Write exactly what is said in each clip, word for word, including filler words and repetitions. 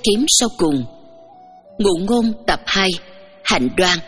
thím sau cùng. Ngụ ngôn tập hai, Hạnh Đoan.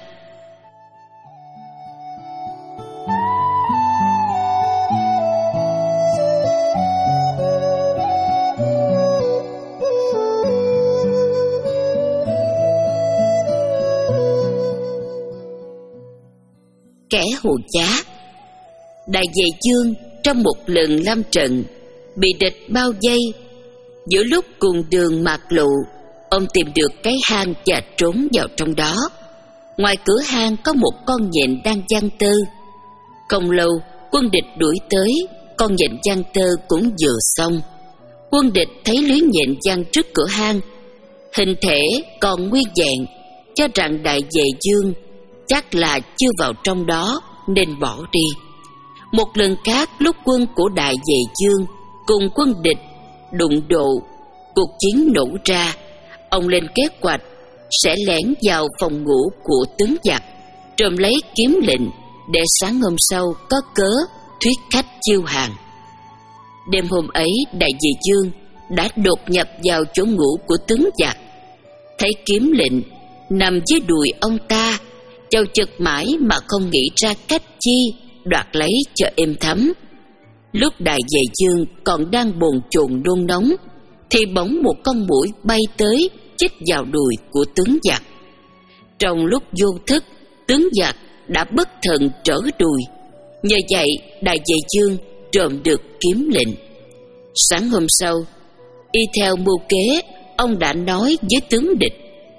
Kẻ hù chá. Đại Vệ Dương trong một lần lâm trận bị địch bao vây. Giữa lúc cùng đường mạc lộ, ông tìm được cái hang và trốn vào trong đó. Ngoài cửa hang có một con nhện đang giăng tơ. Không lâu, quân địch đuổi tới, con nhện giăng tơ cũng vừa xong. Quân địch thấy lưới nhện giăng trước cửa hang, hình thể còn nguyên vẹn, cho rằng Đại Vệ Dương chắc là chưa vào trong đó nên bỏ đi. Một lần khác, lúc quân của Đại Vệ Dương cùng quân địch đụng độ, cuộc chiến nổ ra. Ông lên kế hoạch sẽ lẻn vào phòng ngủ của tướng giặc, trộm lấy kiếm lệnh để sáng hôm sau có cớ thuyết khách chiêu hàng. Đêm hôm ấy, Đại Vệ Dương đã đột nhập vào chỗ ngủ của tướng giặc, thấy kiếm lệnh nằm dưới đùi ông ta, chầu chực mãi mà không nghĩ ra cách chi đoạt lấy cho êm thấm. Lúc Đại Vệ Dương còn đang bồn chồn nôn nóng, thì bỗng một con muỗi bay tới chích vào đùi của tướng giặc. Trong lúc vô thức, tướng giặc đã bất thần trở đùi. Nhờ vậy, Đại Vệ Dương trộm được kiếm lệnh. Sáng hôm sau, y theo mưu kế, ông đã nói với tướng địch: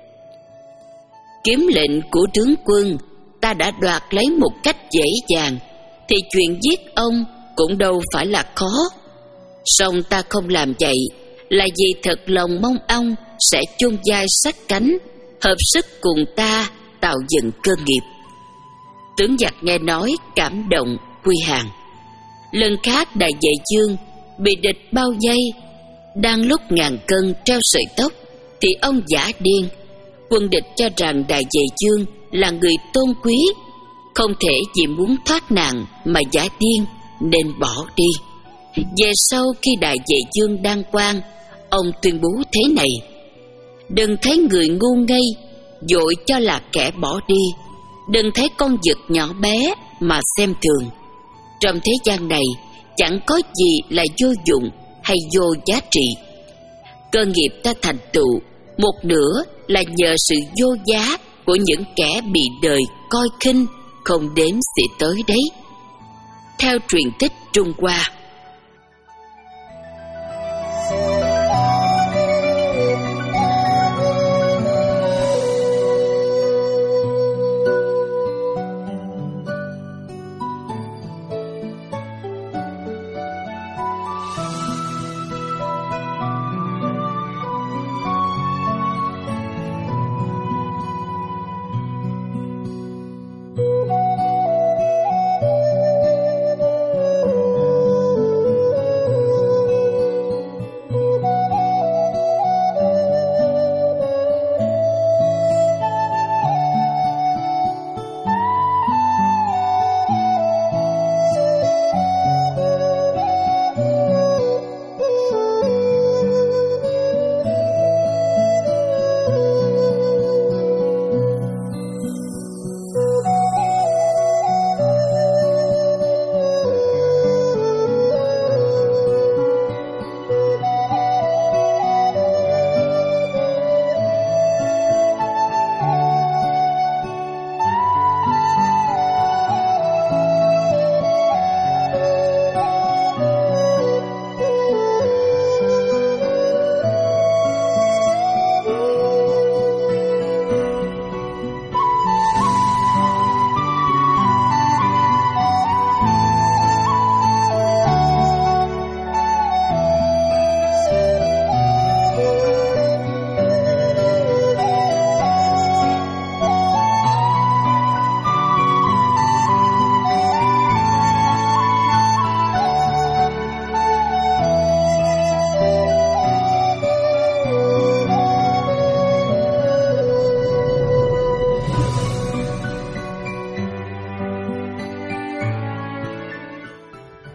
kiếm lệnh của tướng quân ta đã đoạt lấy một cách dễ dàng, thì chuyện giết ông cũng đâu phải là khó. Song ta không làm vậy là vì thật lòng mong ông sẽ chôn vai sát cánh, hợp sức cùng ta tạo dựng cơ nghiệp. Tướng giặc nghe nói cảm động quy hàng. Lần khác, Đại Vệ Dương bị địch bao vây, đang lúc ngàn cân treo sợi tóc thì ông giả điên. Quân địch cho rằng Đại Vệ Dương là người tôn quý, không thể vì muốn thoát nạn mà giả điên nên bỏ đi. Về sau, khi Đại Vệ Dương đăng quang, ông tuyên bố thế này: đừng thấy người ngu ngây vội cho là kẻ bỏ đi, đừng thấy con vật nhỏ bé mà xem thường. Trong thế gian này chẳng có gì là vô dụng hay vô giá trị. Cơ nghiệp ta thành tựu một nửa là nhờ sự vô giá của những kẻ bị đời coi khinh, không đếm xỉa tới đấy. Theo truyền tích Trung Hoa.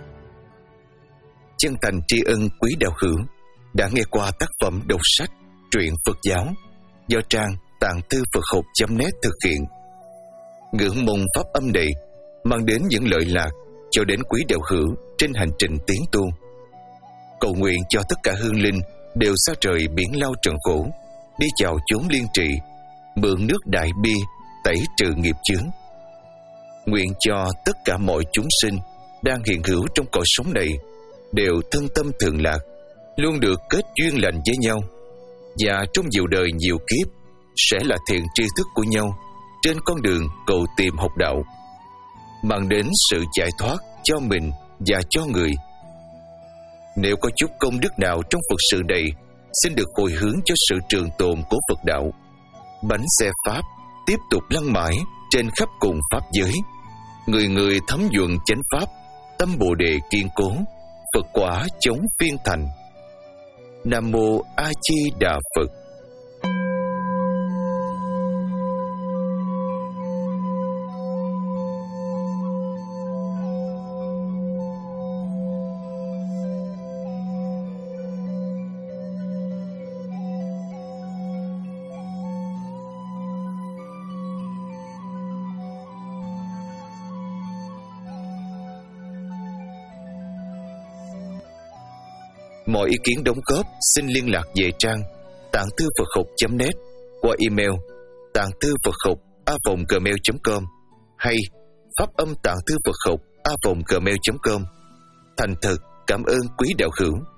Chân thành tri ân quý đạo hữu đã nghe qua tác phẩm đọc sách truyện Phật giáo do trang tạng thư Phật học chấm net thực hiện. Ngưỡng mong pháp âm này mang đến những lợi lạc cho đến quý đạo hữu trên hành trình tiến tu. Cầu nguyện cho tất cả hương linh đều xa trời biển lao trần khổ, đi chào chốn liên trì, mượn nước đại bi tẩy trừ nghiệp chướng. Nguyện cho tất cả mọi chúng sinh đang hiện hữu trong cõi sống này đều thân tâm thường lạc, luôn được kết duyên lành với nhau, và trong nhiều đời nhiều kiếp sẽ là thiện tri thức của nhau trên con đường cầu tìm học đạo, mang đến sự giải thoát cho mình và cho người. Nếu có chút công đức nào trong Phật sự này, xin được hồi hướng cho sự trường tồn của Phật đạo. Bánh xe Pháp tiếp tục lăn mãi trên khắp cùng Pháp giới, người người thấm nhuận chánh Pháp, tâm Bồ Đề kiên cố, Phật quả chống phiên thành. Nam Mô A Di Đà Phật. Mọi ý kiến đóng góp xin liên lạc về trang tạng thư Phật học chấm net qua email tạng thư Phật học a vòng gmail chấm com hay pháp âm tạng thư Phật học a vòng gmail chấm com. Thành thật cảm ơn quý đạo hữu.